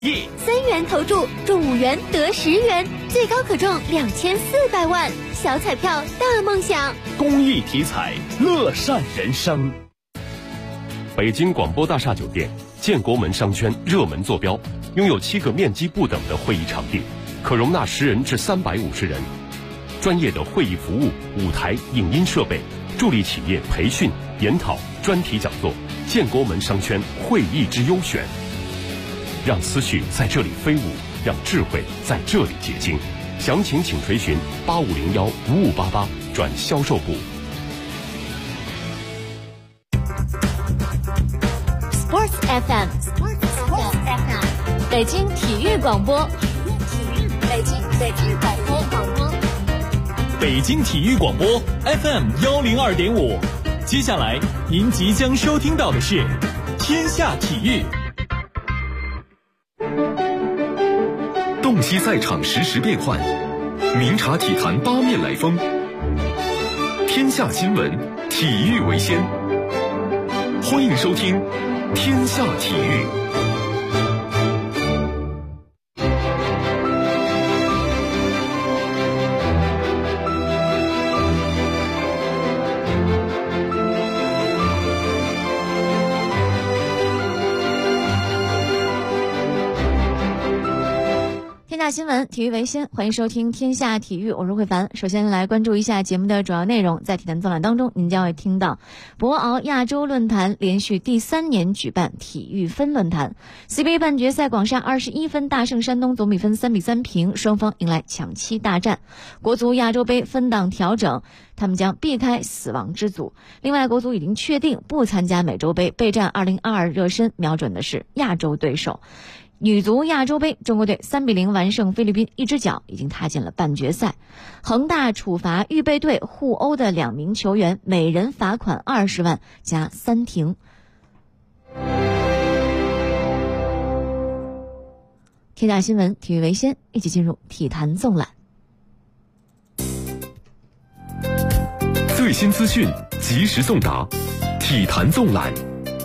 3元投注中5元得10元，最高可中2400万，小彩票大梦想。 公益体彩，乐善人生。北京广播大厦酒店建国门商圈热门坐标，拥有7个面积不等的会议场地，可容纳10人至350人。专业的会议服务、舞台、影音设备，助力企业培训、研讨、专题讲座。建国门商圈会议之优选，让思绪在这里飞舞，让智慧在这里结晶。详情请垂询8501-5588转销售部。 Sports FM， 北京体育广播，北京广播， 北京体育广播 FM 102.5。接下来您即将收听到的是天下体育。 洞悉赛场实时变幻，明察体坛八面来风。天下新闻，体育为先。欢迎收听天下体育。 新闻体育为先，欢迎收听天下体育，我是慧凡。首先来关注一下节目的主要内容。在体坛纵览当中，您将会听到博鳌亚洲论坛连续第3年举办体育分论坛， CBA 半决赛广厦21分大胜山东，总比分3-3平，双方迎来抢七大战。国足亚洲杯分档调整，他们将避开死亡之组。另外，国足已经确定不参加美洲杯，备战2022热身，瞄准的是亚洲对手。女足亚洲杯，中国队3-0完胜菲律宾，一只脚已经踏进了半决赛。恒大处罚预备队互殴的2名球员，每人罚款20万加3停。天下新闻，体育为先，一起进入体坛纵览。 最新资讯，及时送达，体坛纵览。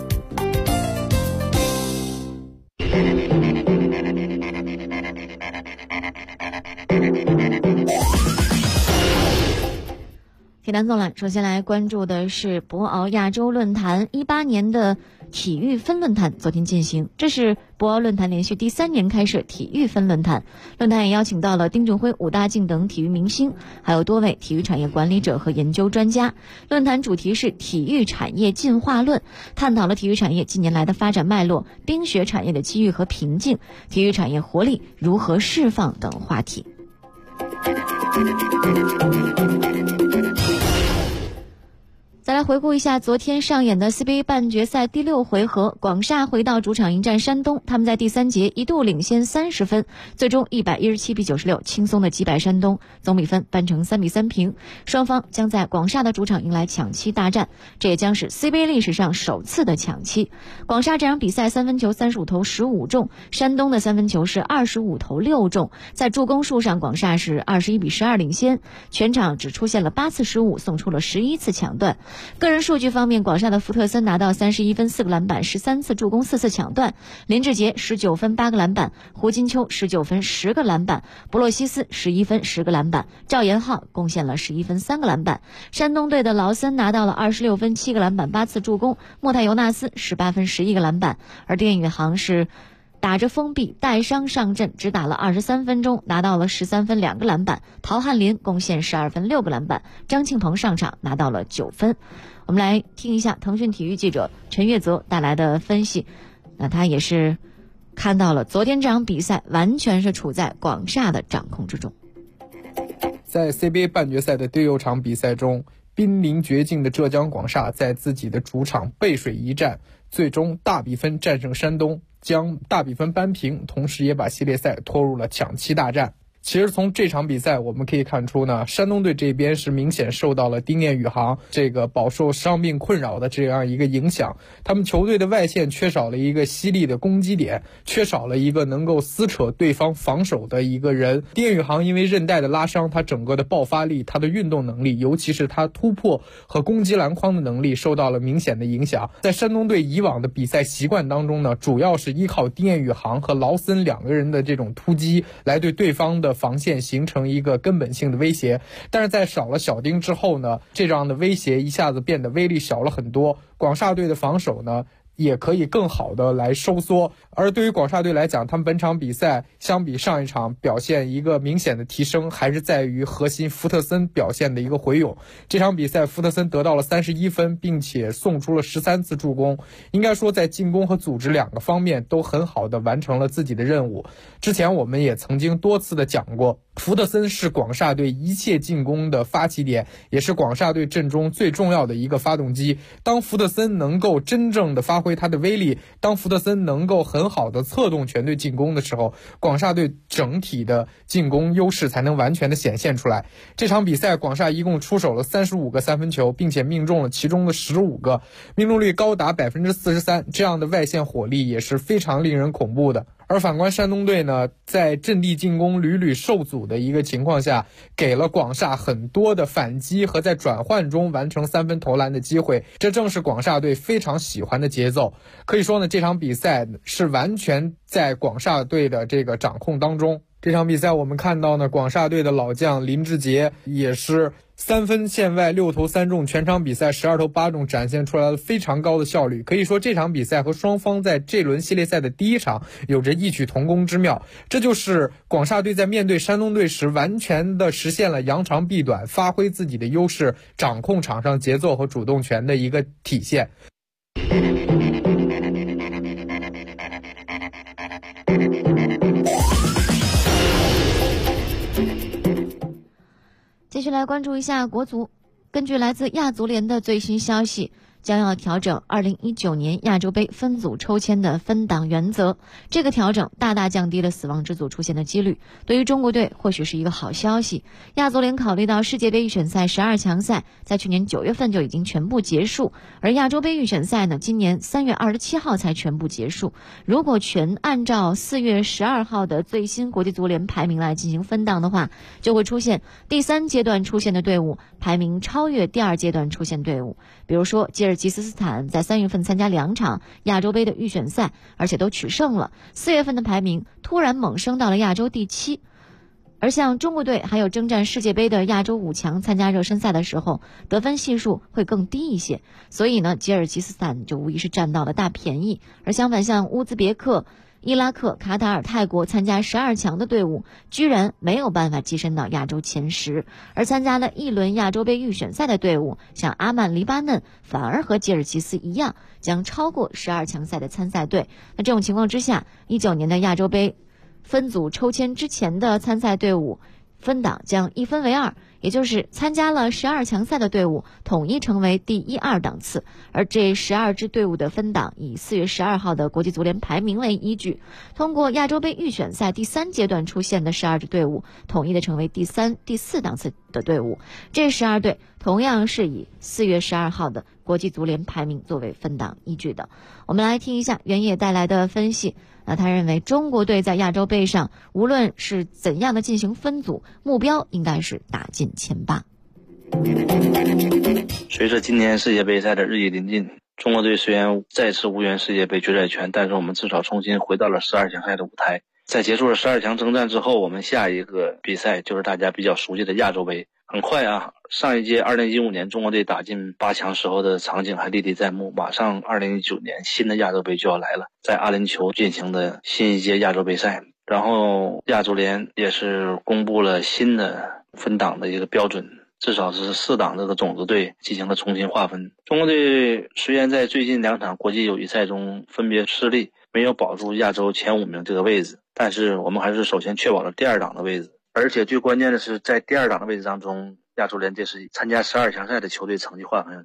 体坛纵览，首先来关注的是博鳌亚洲论坛18年的体育分论坛昨天进行，这是博鳌论坛连续第3年开设体育分论坛。论坛也邀请到了丁俊晖、武大靖等体育明星，还有多位体育产业管理者和研究专家。论坛主题是体育产业进化论，探讨了体育产业近年来的发展脉络、冰雪产业的机遇和瓶颈、体育产业活力如何释放等话题。再来回顾一下昨天上演的 CBA 半决赛第6回合，广厦回到主场迎战山东，他们在第3节一度领先30分，最终117-96轻松的击败山东，总比分扳成3-3平。双方将在广厦的主场迎来抢七大战，这也将是 CBA 历史上首次的抢七。广厦这场比赛3分球35投15中，山东的3分球是25投6中。在助攻数上，广厦是21-12领先，全场只出现了8次失误，送出了11次抢断。个人数据方面，广厦的福特森拿到31分4个篮板13次助攻4次抢断，林志杰19分8个篮板，胡金秋19分10个篮板，博洛西斯11分10个篮板，赵延浩贡献了11分3个篮板。山东队的劳森拿到了26分7个篮板8次助攻，莫泰尤纳斯18分11个篮板，而丁宇航是打着封闭带伤上阵，只打了23分钟，拿到了13分2个篮板。陶汉林贡献12分6个篮板，张庆鹏上场拿到了9分。我们来听一下腾讯体育记者陈月泽带来的分析，那他也是看到了昨天这场比赛完全是处在广厦的掌控之中。 在 CBA 半决赛的第6场比赛中，濒临绝境的浙江广厦在自己的主场背水一战，最终大比分战胜山东，将大比分扳平，同时也把系列赛拖入了抢七大战。 其实从这场比赛我们可以看出呢，山东队这边是明显受到了丁彦雨航这个饱受伤病困扰的这样一个影响，他们球队的外线缺少了一个犀利的攻击点，缺少了一个能够撕扯对方防守的一个人。丁彦雨航因为韧带的拉伤，他整个的爆发力，他的运动能力，尤其是他突破和攻击篮筐的能力受到了明显的影响。在山东队以往的比赛习惯当中呢，主要是依靠丁彦雨航和劳森两个人的这种突击来对对方的防线形成一个根本性的威胁，但是在少了小丁之后呢，这样的威胁一下子变得威力小了很多。广厦队的防守呢也可以更好的来收缩，而对于广厦队来讲，他们本场比赛相比上一场表现一个明显的提升，还是在于核心福特森表现的一个回勇。这场比赛福特森得到了31分，并且送出了13次助攻，应该说在进攻和组织两个方面都很好的完成了自己的任务。之前我们也曾经多次的讲过，福特森是广厦队一切进攻的发起点，也是广厦队阵中最重要的一个发动机。当福特森能够真正的发挥他的威力，当福特森能够很好的策动全队进攻的时候，广厦队整体的进攻优势才能完全的显现出来。这场比赛广厦一共出手了35个三分球，并且命中了其中的15个，命中率高达 43%， 这样的外线火力也是非常令人恐怖的。而反观山东队呢，在阵地进攻屡屡受阻的一个情况下，给了广厦很多的反击和在转换中完成3分投篮的机会，这正是广厦队非常喜欢的节奏。可以说呢，这场比赛是完全在广厦队的这个掌控当中。这场比赛我们看到呢，广厦队的老将林志杰也是3分线外6投3中，全场比赛12投8中，展现出来了非常高的效率。可以说这场比赛和双方在这轮系列赛的第一场有着异曲同工之妙，这就是广厦队在面对山东队时完全的实现了扬长避短，发挥自己的优势，掌控场上节奏和主动权的一个体现。 继续来关注一下国足。根据来自亚足联的最新消息，将要调整2019年亚洲杯分组抽签的分档原则。这个调整大大降低了死亡之组出现的几率，对于中国队或许是一个好消息。亚足联考虑到世界杯预选赛12强赛在去年9月份就已经全部结束，而亚洲杯预选赛呢，今年3月27号才全部结束。如果全按照4月12号的最新国际足联排名来进行分档的话，就会出现第3阶段出现的队伍排名超越第2阶段出现队伍。比如说吉尔吉斯斯坦在3月份参加2场亚洲杯的预选赛，而且都取胜了，4月份的排名突然猛升到了亚洲第7。而像中国队还有征战世界杯的亚洲5强参加热身赛的时候，得分系数会更低一些，所以呢，吉尔吉斯斯坦就无疑是占到了大便宜。而相反，像乌兹别克、伊拉克、卡塔尔、泰国参加12强的队伍居然没有办法跻身到亚洲前10，而参加了一轮亚洲杯预选赛的队伍，像阿曼、黎巴嫩反而和吉尔吉斯一样，将超过12强赛的参赛队。那这种情况之下，19年的亚洲杯分组抽签之前的参赛队伍分档将一分为2，也就是参加了12强赛的队伍统一成为第1、2档次，而这12支队伍的分档以4月12号的国际足联排名为依据，通过亚洲杯预选赛第3阶段出现的12支队伍统一的成为第3、第4档次的队伍。这12队同样是以4月12号的国际足联排名作为分档依据的。我们来听一下原野带来的分析。那他认为中国队在亚洲杯上无论是怎样的进行分组，目标应该是打进前8。 随着今年世界杯赛的日益临近，中国队虽然再次无缘世界杯决赛圈，但是我们至少重新回到了12强赛的舞台。在结束了12强征战之后，我们下一个比赛就是大家比较熟悉的亚洲杯。很快啊，上一届2015年中国队打进8强时候的场景还历历在目，马上2019年新的亚洲杯就要来了，在阿联酋进行的新一届亚洲杯赛。然后亚足联也是公布了新的分档的一个标准，至少是4档这个种子队进行了重新划分。中国队虽然在最近2场国际友谊赛中分别失利，没有保住亚洲前5名这个位置，但是我们还是首先确保了第2档的位置。而且最关键的是，在第2档的位置当中，亚足联这是参加12强赛的球队成绩划分。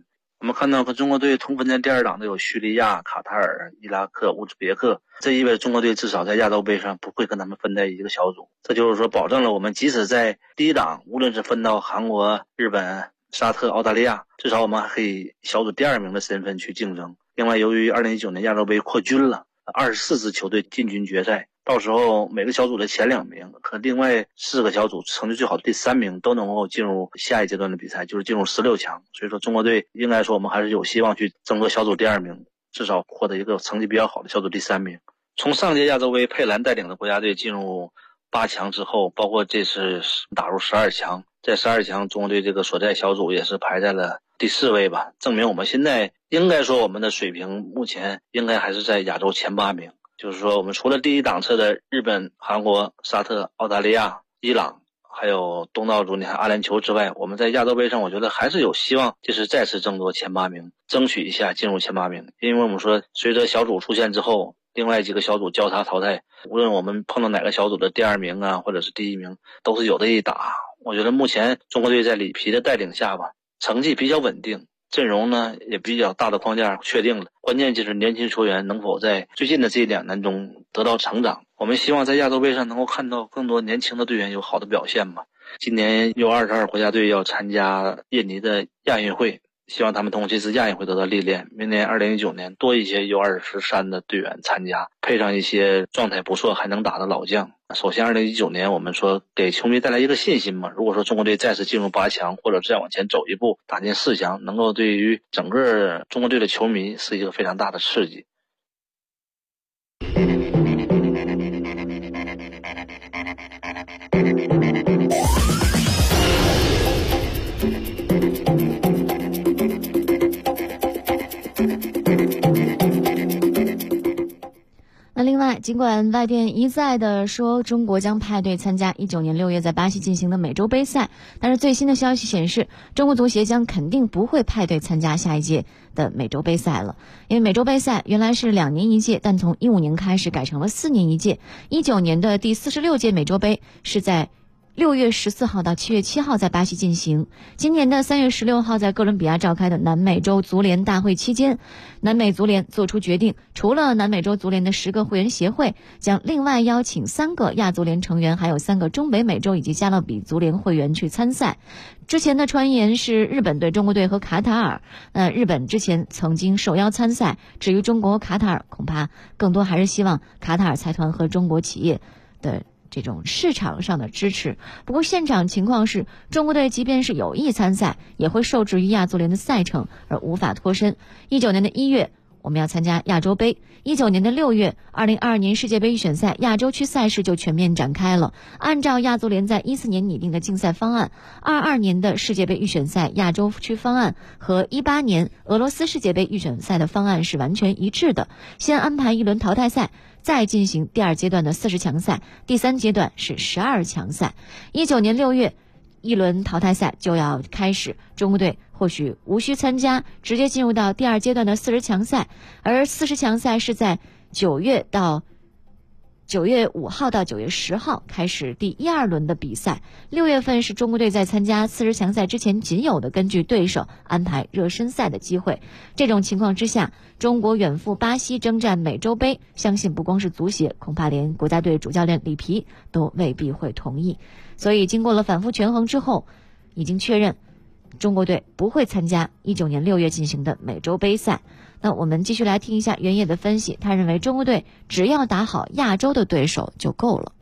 我们看到和中国队同分在第2档的有叙利亚、卡塔尔、伊拉克、乌兹别克，这意味着中国队至少在亚洲杯上不会跟他们分在一个小组。这就是说保证了我们即使在第1档，无论是分到韩国、日本、沙特、澳大利亚，至少我们还可以小组第2名的身份去竞争。另外，由于2019年亚洲杯扩军了，24支球队进军决赛，到时候每个小组的前2名和另外4个小组成绩最好的第3名都能够进入下一阶段的比赛，就是进入16强。所以说中国队应该说我们还是有希望去争夺小组第2名，至少获得一个成绩比较好的小组第3名。从上届亚洲杯佩兰带领的国家队进入8强之后，包括这次打入12强，在12强中国队这个所在小组也是排在了第4位吧，证明我们现在应该说我们的水平目前应该还是在亚洲前8名。就是说我们除了第1档次的日本、韩国、沙特、澳大利亚、伊朗还有东道主你看阿联酋之外，我们在亚洲杯上我觉得还是有希望就是再次争夺前8名，争取一下进入前8名。因为我们说随着小组出现之后，另外几个小组交叉淘汰，无论我们碰到哪个小组的第2名啊或者是第1名都是有的一打。我觉得目前中国队在里皮的带领下吧，成绩比较稳定，阵容呢也比较大的框架确定了，关键就是年轻球员能否在最近的这2年中得到成长。我们希望在亚洲杯上能够看到更多年轻的队员有好的表现吧。今年U22国家队要参加印尼的亚运会，希望他们通过这次亚运会得到历练，明年2019年多一些U23的队员参加，配上一些状态不错还能打的老将。首先2019年我们说给球迷带来一个信心嘛，如果说中国队再次进入8强或者再往前走一步打进4强，能够对于整个中国队的球迷是一个非常大的刺激。 那另外，尽管外电一再的说中国将派队参加19年6月在巴西进行的美洲杯赛，但是最新的消息显示，中国足协将肯定不会派队参加下一届的美洲杯赛了。因为美洲杯赛原来是2年一届，但从15年开始改成了4年一届。19年的第46届美洲杯是在6月14号到7月7号在巴西进行。今年的3月16号在哥伦比亚召开的南美洲足联大会期间，南美足联做出决定，除了南美洲足联的10个会员协会，将另外邀请3个亚足联成员，还有3个中北美洲以及加勒比足联会员去参赛。之前的传言是日本队、中国队和卡塔尔，日本之前曾经受邀参赛，至于中国和卡塔尔，恐怕更多还是希望卡塔尔财团和中国企业的这种市场上的支持。不过现场情况是，中国队即便是有意参赛，也会受制于亚足联的赛程而无法脱身。19年的1月我们要参加亚洲杯，19年的6月2022年世界杯预选赛亚洲区赛事就全面展开了。按照亚足联在14年拟定的竞赛方案，22年的世界杯预选赛亚洲区方案和18年俄罗斯世界杯预选赛的方案是完全一致的，先安排1轮淘汰赛，再进行第2阶段的40强赛，第3阶段是12强赛。19年6月1轮淘汰赛就要开始，中国队或许无需参加，直接进入到第2阶段的40强赛，而40强赛是在9月5号到9月10号开始第1、2轮的比赛。6月份是中国队在参加40强赛之前仅有的根据对手安排热身赛的机会。这种情况之下，中国远赴巴西征战美洲杯，相信不光是足协，恐怕连国家队主教练里皮都未必会同意。所以经过了反复权衡之后，已经确认中国队不会参加19年6月进行的美洲杯赛。那我们继续来听一下原野的分析，他认为中国队只要打好亚洲的对手就够了。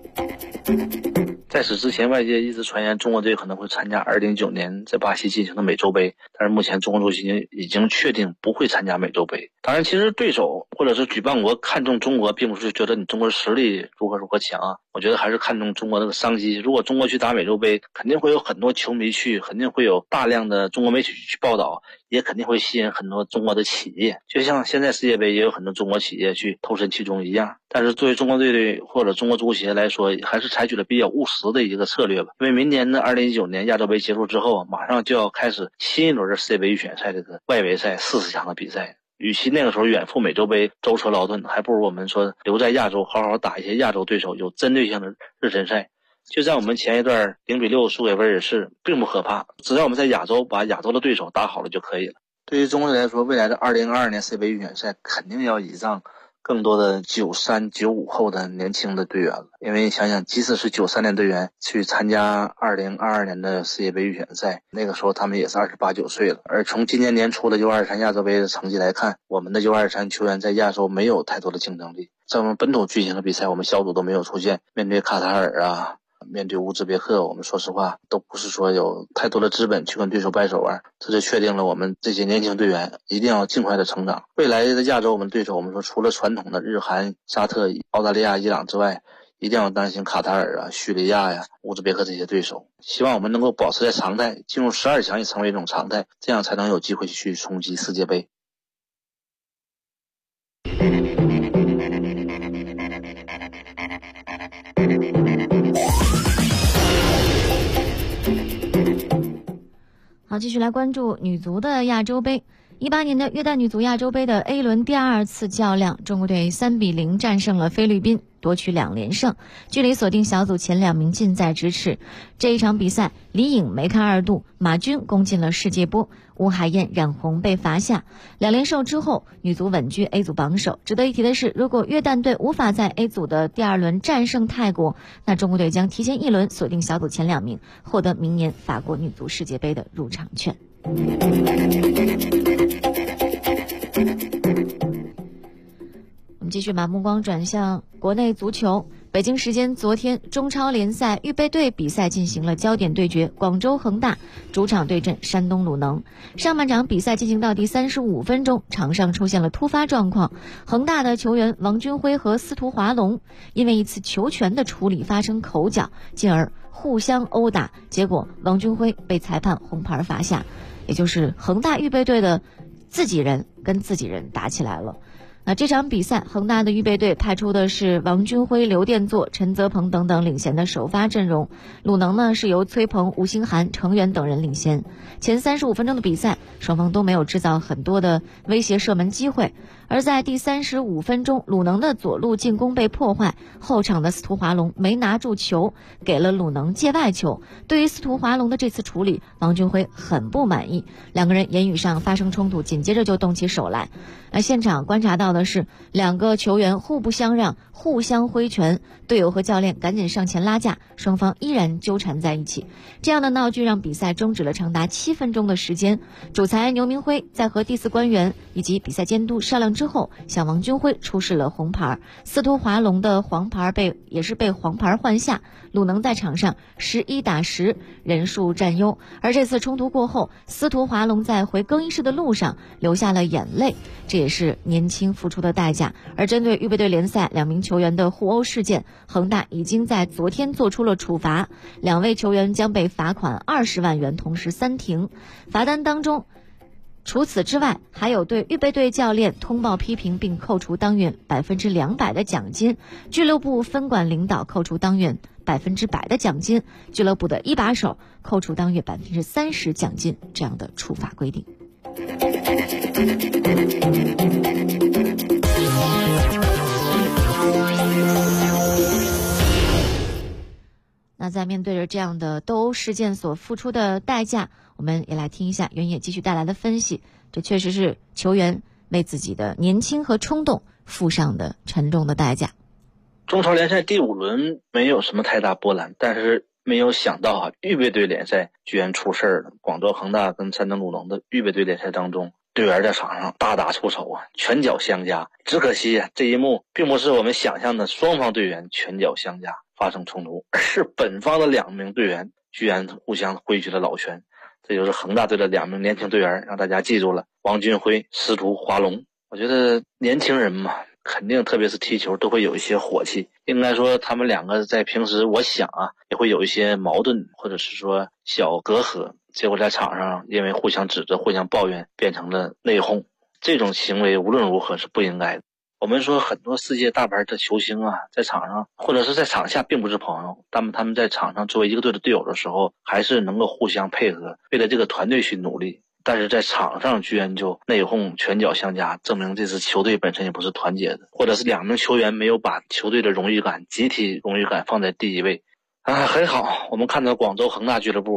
在此之前，外界一直传言中国队可能会参加2019年在巴西进行的美洲杯，但是目前中国足协已经确定不会参加美洲杯。当然，其实对手或者是举办国看重中国，并不是觉得你中国实力如何强啊，我觉得还是看重中国那个商机。如果中国去打美洲杯，肯定会有很多球迷去，肯定会有大量的中国媒体去报道，也肯定会吸引很多中国的企业，就像现在世界杯也有很多中国企业去投身其中一样。但是作为中国队或者中国足协来说，还是采取了比较务实的一个策略吧。因为明年的2019年亚洲杯结束之后，马上就要开始新一轮的世界杯预选赛这个外围赛40强的比赛。与其那个时候远赴美洲杯舟车劳顿，还不如我们说留在亚洲好好打一些亚洲对手有针对性的热身赛。就像我们前一段0-6输给威尔士并不可怕，只要我们在亚洲把亚洲的对手打好了就可以了。 对于中国队来说，未来的2022年世界杯预选赛肯定要倚仗更多的93、95后的年轻的队员了。因为想想，即使是93年队员去参加2022年的世界杯预选赛，那个时候他们也是28、29岁了。而从今年年初的U23亚洲杯的成绩来看，我们的U23球员在亚洲没有太多的竞争力。在我们本土举行的比赛，我们小组都没有出现，面对卡塔尔啊，面对乌兹别克，我们说实话都不是说有太多的资本去跟对手掰手腕，这就确定了我们这些年轻队员一定要尽快的成长。未来的亚洲我们对手，我们说除了传统的日韩、沙特、澳大利亚、伊朗之外，一定要担心卡塔尔啊、叙利亚呀、乌兹别克这些对手。希望我们能够保持在常态，进入12强也成为一种常态，这样才能有机会去冲击世界杯。 好，继续来关注女足的亚洲杯。18年的约旦女足亚洲杯的 A 轮第2次较量，中国队3-0战胜了菲律宾，夺取2连胜，距离锁定小组前2名近在咫尺。这一场比赛，李颖梅开2度，马军攻进了世界波，吴海燕染红被罚下。2连胜之后，女足稳居 A 组榜首。值得一提的是，如果约旦队无法在 A 组的第2轮战胜泰国，那中国队将提前1轮锁定小组前2名，获得明年法国女足世界杯的入场券。我们继续把目光转向国内足球。北京时间昨天，中超联赛预备队比赛进行了焦点对决，广州恒大主场对阵山东鲁能。上半场比赛进行到第35分钟，场上出现了突发状况，恒大的球员王军辉和司徒华龙因为一次球权的处理发生口角，进而互相殴打，结果王军辉被裁判红牌罚下，也就是恒大预备队的自己人跟自己人打起来了。这场比赛，恒大的预备队派出的是王军辉、刘殿座、陈泽鹏等等领衔的首发阵容。鲁能呢是由崔鹏、吴兴涵、程源等人领衔。前35分钟的比赛，双方都没有制造很多的威胁射门机会。而在第35分钟，鲁能的左路进攻被破坏，后场的司徒华龙没拿住球，给了鲁能界外球。对于司徒华龙的这次处理，王军辉很不满意，两个人言语上发生冲突，紧接着就动起手来。现场观察到的是两个球员互不相让，互相挥拳，队友和教练赶紧上前拉架，双方依然纠缠在一起。这样的闹剧让比赛终止了长达7分钟的时间。主裁牛明辉在和第4官员以及比赛监督商量之后，向王军辉出示了红牌，司徒华龙的黄牌也是被黄牌换下。鲁能在场上11打10，人数占优。而这次冲突过后，司徒华龙在回更衣室的路上流下了眼泪，这也是年轻付出的代价。而针对预备队联赛2名球员的互殴事件，恒大已经在昨天做出了处罚，2位球员将被罚款20万元，同时3停。罚单当中除此之外，还有对预备队教练通报批评并扣除当月200%的奖金，俱乐部分管领导扣除当月100%的奖金，俱乐部的一把手扣除当月30%奖金，这样的处罚规定。那在面对着这样的斗殴事件所付出的代价，我们也来听一下原野继续带来的分析。这确实是球员为自己的年轻和冲动付上的沉重的代价。 中超联赛第5轮没有什么太大波澜，但是没有想到预备队联赛居然出事了。广州恒大跟山东鲁能的预备队联赛当中，队员在场上大打出手拳脚相加。只可惜这一幕并不是我们想象的双方队员拳脚相加发生冲突，而是本方的2名队员居然互相挥起了老拳。这就是恒大队的2名年轻队员，让大家记住了王军辉、司徒华龙。我觉得年轻人嘛，肯定特别是踢球都会有一些火气，应该说他们2个在平时我想也会有一些矛盾，或者是说小隔阂，结果在场上因为互相指责、互相抱怨变成了内讧。这种行为无论如何是不应该的。我们说很多世界大牌的球星在场上或者是在场下并不是朋友，他们在场上作为一个队的队友的时候，还是能够互相配合，为了这个团队去努力。但是在场上居然就内讧、拳脚相加，证明这支球队本身也不是团结的，或者是2名球员没有把球队的荣誉感、集体荣誉感放在第一位很好。我们看到广州恒大俱乐部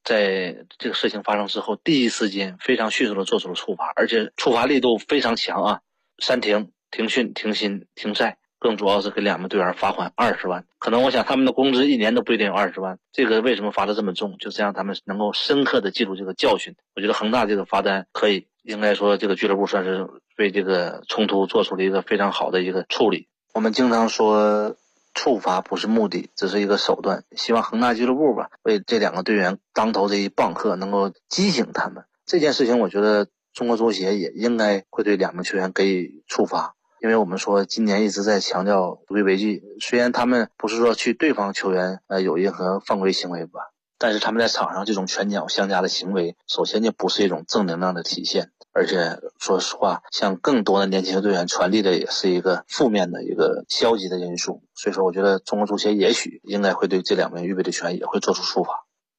在这个事情发生之后，第一时间非常迅速的做出了处罚，而且处罚力度非常强啊，删停、停训、停薪、停赛，更主要是给2名队员罚款20万。可能我想他们的工资1年都不一定有20万，这个为什么罚得这么重，就是让他们能够深刻的记住这个教训。我觉得恒大这个罚单可以，应该说这个俱乐部算是对这个冲突做出了一个非常好的一个处理。我们经常说处罚不是目的，只是一个手段，希望恒大俱乐部吧为这2个队员当头这一棒喝能够激醒他们。这件事情我觉得中国足协也应该会对2名球员给予处罚，因为我们说今年一直在强调违规违纪，虽然他们不是说去对方球员有任何犯规行为吧，但是他们在场上这种拳脚相加的行为，首先就不是一种正能量的体现，而且说实话，向更多的年轻队员传递的也是一个负面的一个消极的因素。所以说我觉得中国足协也许应该会对这2名预备队球员也会做出处罚。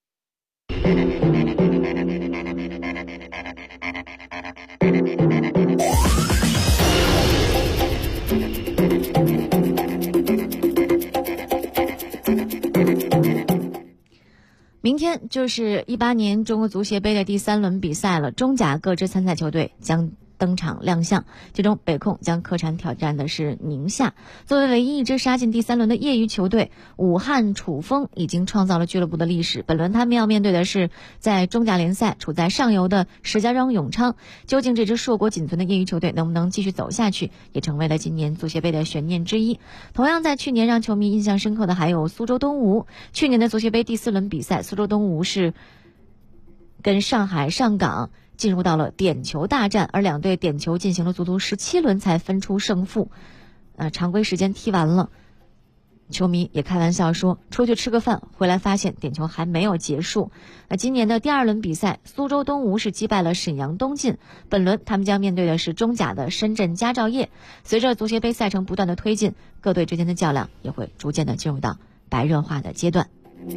明天就是18年中国足协杯的第3轮比赛了，中甲各支参赛球队将登场亮相，其中北控将客场挑战的是宁夏。作为唯一一支杀进第3轮的业余球队，武汉楚风已经创造了俱乐部的历史。本轮他们要面对的是在中甲联赛处在上游的石家庄永昌，究竟这支硕果仅存的业余球队能不能继续走下去，也成为了今年足协杯的悬念之一。同样在去年让球迷印象深刻的还有苏州东吴。去年的足协杯第4轮比赛，苏州东吴是跟上海上港进入到了点球大战，而2队点球进行了足足17轮才分出胜负。常规时间踢完了，球迷也开玩笑说出去吃个饭，回来发现点球还没有结束。今年的第2轮比赛，苏州东吴是击败了沈阳东晋，本轮他们将面对的是中甲的深圳佳兆业。随着足协杯赛程不断的推进，各队之间的较量也会逐渐的进入到白热化的阶段。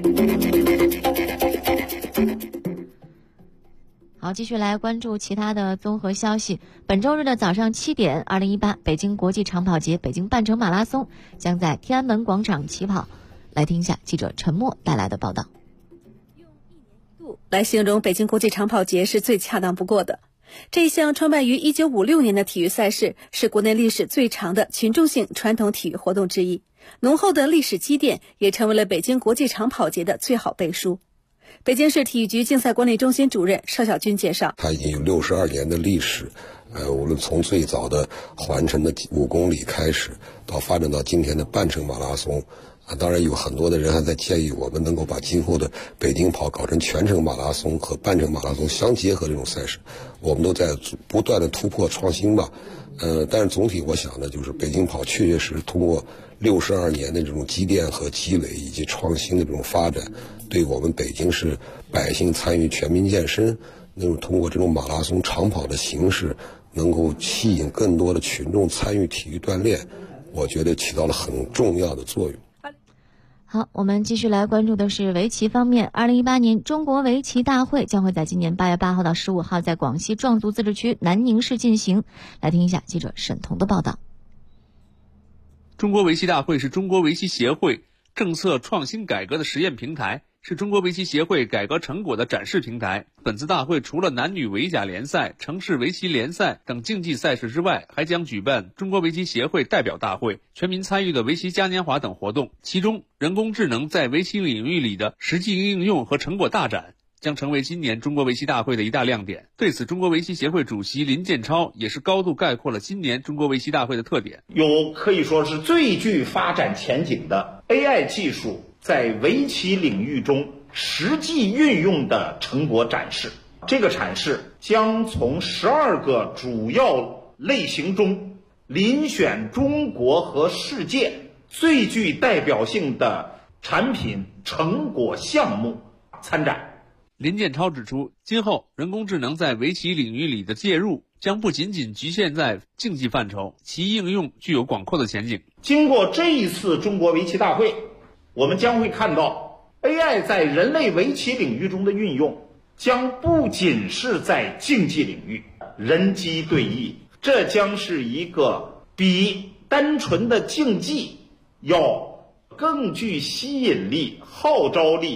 好，继续来关注其他的综合消息。本周日的早上7点，2018北京国际长跑节北京半程马拉松将在天安门广场起跑。来听一下记者陈默带来的报道。 用1年1度来形容北京国际长跑节是最恰当不过的。这一项创办于1956年的体育赛事，是国内历史最长的群众性传统体育活动之一，浓厚的历史积淀也成为了北京国际长跑节的最好背书。北京市体育局竞赛管理中心主任邵小军介绍， 它已经有62年的历史，无论从最早的环程的5公里开始，到发展到今天的半程马拉松，当然有很多的人还在建议我们能够把今后的北京跑搞成全程马拉松和半程马拉松相结合这种赛事，我们都在不断的突破创新吧。但是总体我想呢，就是北京跑确确实通过62年的这种积淀和积累以及创新的这种发展，对我们北京市百姓参与全民健身，能够通过这种马拉松长跑的形式，能够吸引更多的群众参与体育锻炼，我觉得起到了很重要的作用。 好，我们继续来关注的是围棋方面。2018年中国围棋大会将会在今年8月8号到15号在广西壮族自治区南宁市进行。来听一下记者沈彤的报道。 中国围棋大会是中国围棋协会政策创新改革的实验平台，是中国围棋协会改革成果的展示平台。本次大会除了男女围甲联赛、城市围棋联赛等竞技赛事之外，还将举办中国围棋协会代表大会、全民参与的围棋嘉年华等活动。其中，人工智能在围棋领域里的实际应用和成果大展将成为今年中国围棋大会的一大亮点。对此，中国围棋协会主席林建超也是高度概括了今年中国围棋大会的特点。 有可以说是最具发展前景的 AI 技术在围棋领域中实际运用的成果展示。这个展示将从12个主要类型中遴选中国和世界最具代表性的产品成果项目参展。 林建超指出，今后人工智能在围棋领域里的介入将不仅仅局限在竞技范畴，其应用具有广阔的前景。 经过这一次中国围棋大会，我们将会看到 AI 在人类围棋领域中的运用将不仅是在竞技领域，人机对弈，这将是一个比单纯的竞技要更具吸引力、号召力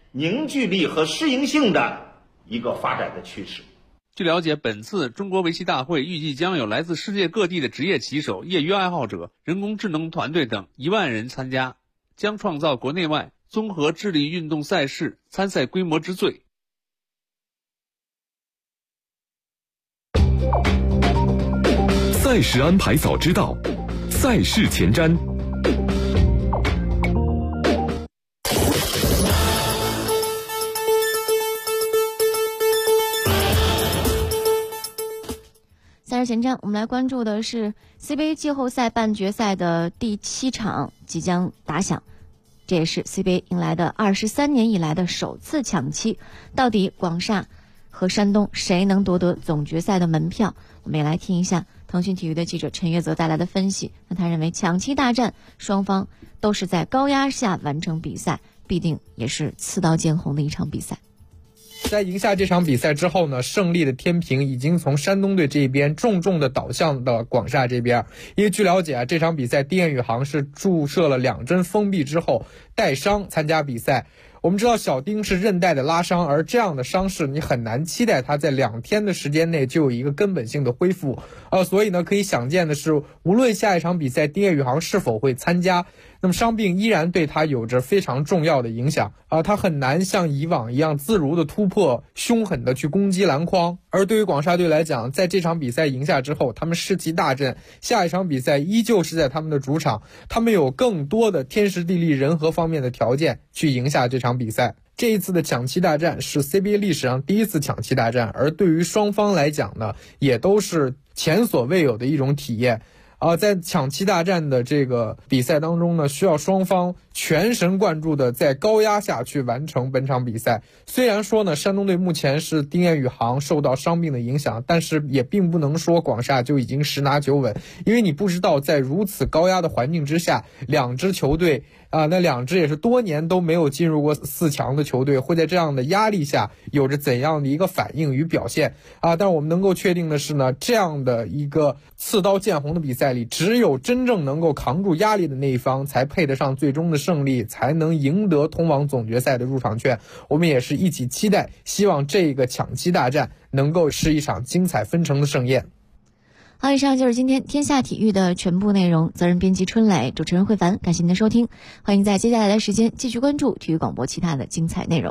凝聚力和适应性的一个发展的趋势。 据了解，本次中国围棋大会预计将有来自世界各地的职业棋手、业余爱好者、人工智能团队等1万人参加，将创造国内外综合智力运动赛事参赛规模之最。 赛事安排早知道，赛事前瞻。 赛事前瞻，我们来关注的是 CBA 季后赛半决赛的第7场即将打响，这也是 CBA 迎来的23年以来的首次抢七。到底广厦和山东谁能夺得总决赛的门票？我们也来听一下腾讯体育的记者陈月泽带来的分析。那他认为抢七大战双方都是在高压下完成比赛，必定也是刺刀见红的一场比赛。 在赢下这场比赛之后呢，胜利的天平已经从山东队这一边重重的倒向了广厦这边。因为据了解啊，这场比赛丁彦雨航是注射了2针封闭之后带伤参加比赛。我们知道小丁是韧带的拉伤，而这样的伤势你很难期待他在2天的时间内就有一个根本性的恢复。所以呢，可以想见的是，无论下一场比赛丁彦雨航是否会参加，那么伤病依然对他有着非常重要的影响他很难像以往一样自如的突破，凶狠的去攻击篮筐。而对于广厦队来讲，在这场比赛赢下之后，他们士气大振，下一场比赛依旧是在他们的主场，他们有更多的天时地利人和方面的条件去赢下这场比赛。这一次的抢七大战是 CBA 历史上第一次抢七大战，而对于双方来讲呢，也都是前所未有的一种体验。在抢七大战的这个比赛当中呢，需要双方全神贯注的在高压下去完成本场比赛。虽然说呢，山东队目前是丁彦雨航受到伤病的影响，但是也并不能说广厦就已经10拿9稳，因为你不知道在如此高压的环境之下，两支球队那2支也是多年都没有进入过4强的球队，会在这样的压力下有着怎样的一个反应与表现但我们能够确定的是呢，这样的一个刺刀见红的比赛里，只有真正能够扛住压力的那一方才配得上最终的胜利，才能赢得通往总决赛的入场券。我们也是一起期待，希望这个抢七大战能够是一场精彩纷呈的盛宴。 好，以上就是今天天下体育的全部内容。责任编辑春磊，主持人慧凡，感谢您的收听。欢迎在接下来的时间继续关注体育广播其他的精彩内容。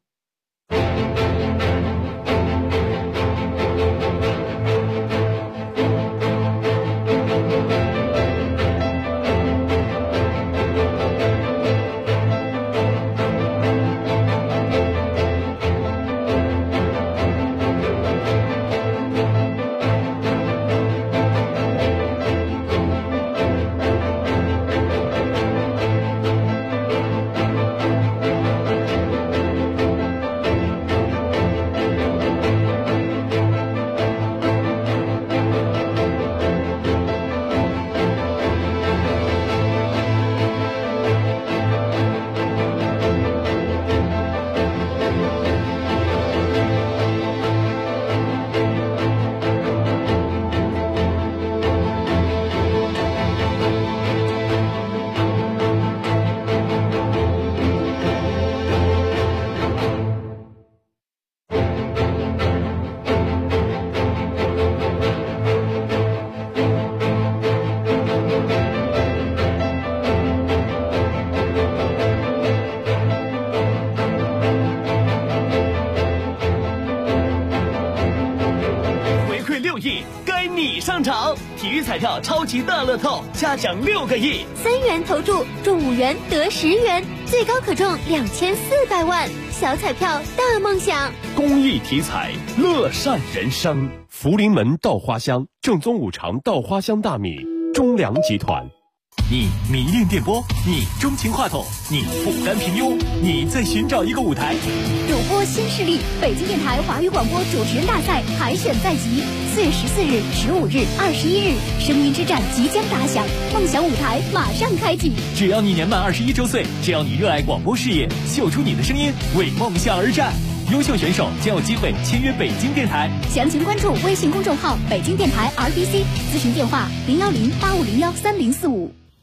体育彩票超级大乐透，加奖6个亿 ，3元投注中5元得10元，最高可中2400万，小彩票大梦想。 公益体彩，乐善人生。福临门稻花香，正宗5常稻花香大米，中粮集团。 你迷恋电波，你钟情话筒，你不甘平庸，你在寻找一个舞台。 主播新势力，北京电台华语广播主持人大赛海选在即，4月14日、15日、21日，声音之战即将打响，梦想舞台马上开启。 只要你年满21周岁，只要你热爱广播事业，秀出你的声音，为梦想而战。优秀选手将有机会签约北京电台。 详情关注微信公众号北京电台 RBC， 咨询电话010-8501-3045。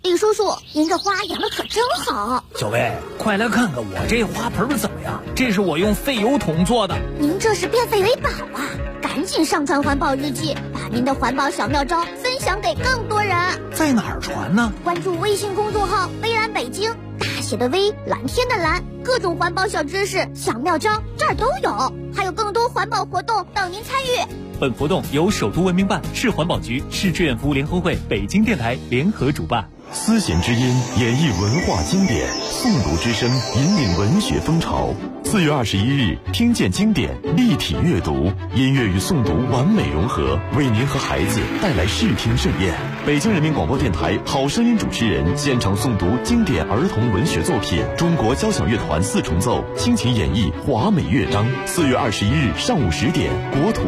李叔叔，您这花养的可真好。 小薇，快来看看我这花盆怎么样？这是我用废油桶做的。 您这是变废为宝啊！赶紧上传环保日记，把您的环保小妙招分享给更多人。 在哪儿传呢？ 关注微信公众号微蓝北京，大写的微，蓝天的蓝，各种环保小知识、小妙招这儿都有，还有更多环保活动等您参与。 本活动由首都文明办、市环保局、市志愿服务联合会、北京电台联合主办。 丝弦之音演绎文化经典，诵读之声引领文学风潮。4月21日，听见经典，立体阅读，音乐与诵读完美融合，为您和孩子带来视听盛宴。北京人民广播电台好声音主持人现场诵读经典儿童文学作品，中国交响乐团4重奏倾情演绎华美乐章。4月21日上午10点，国土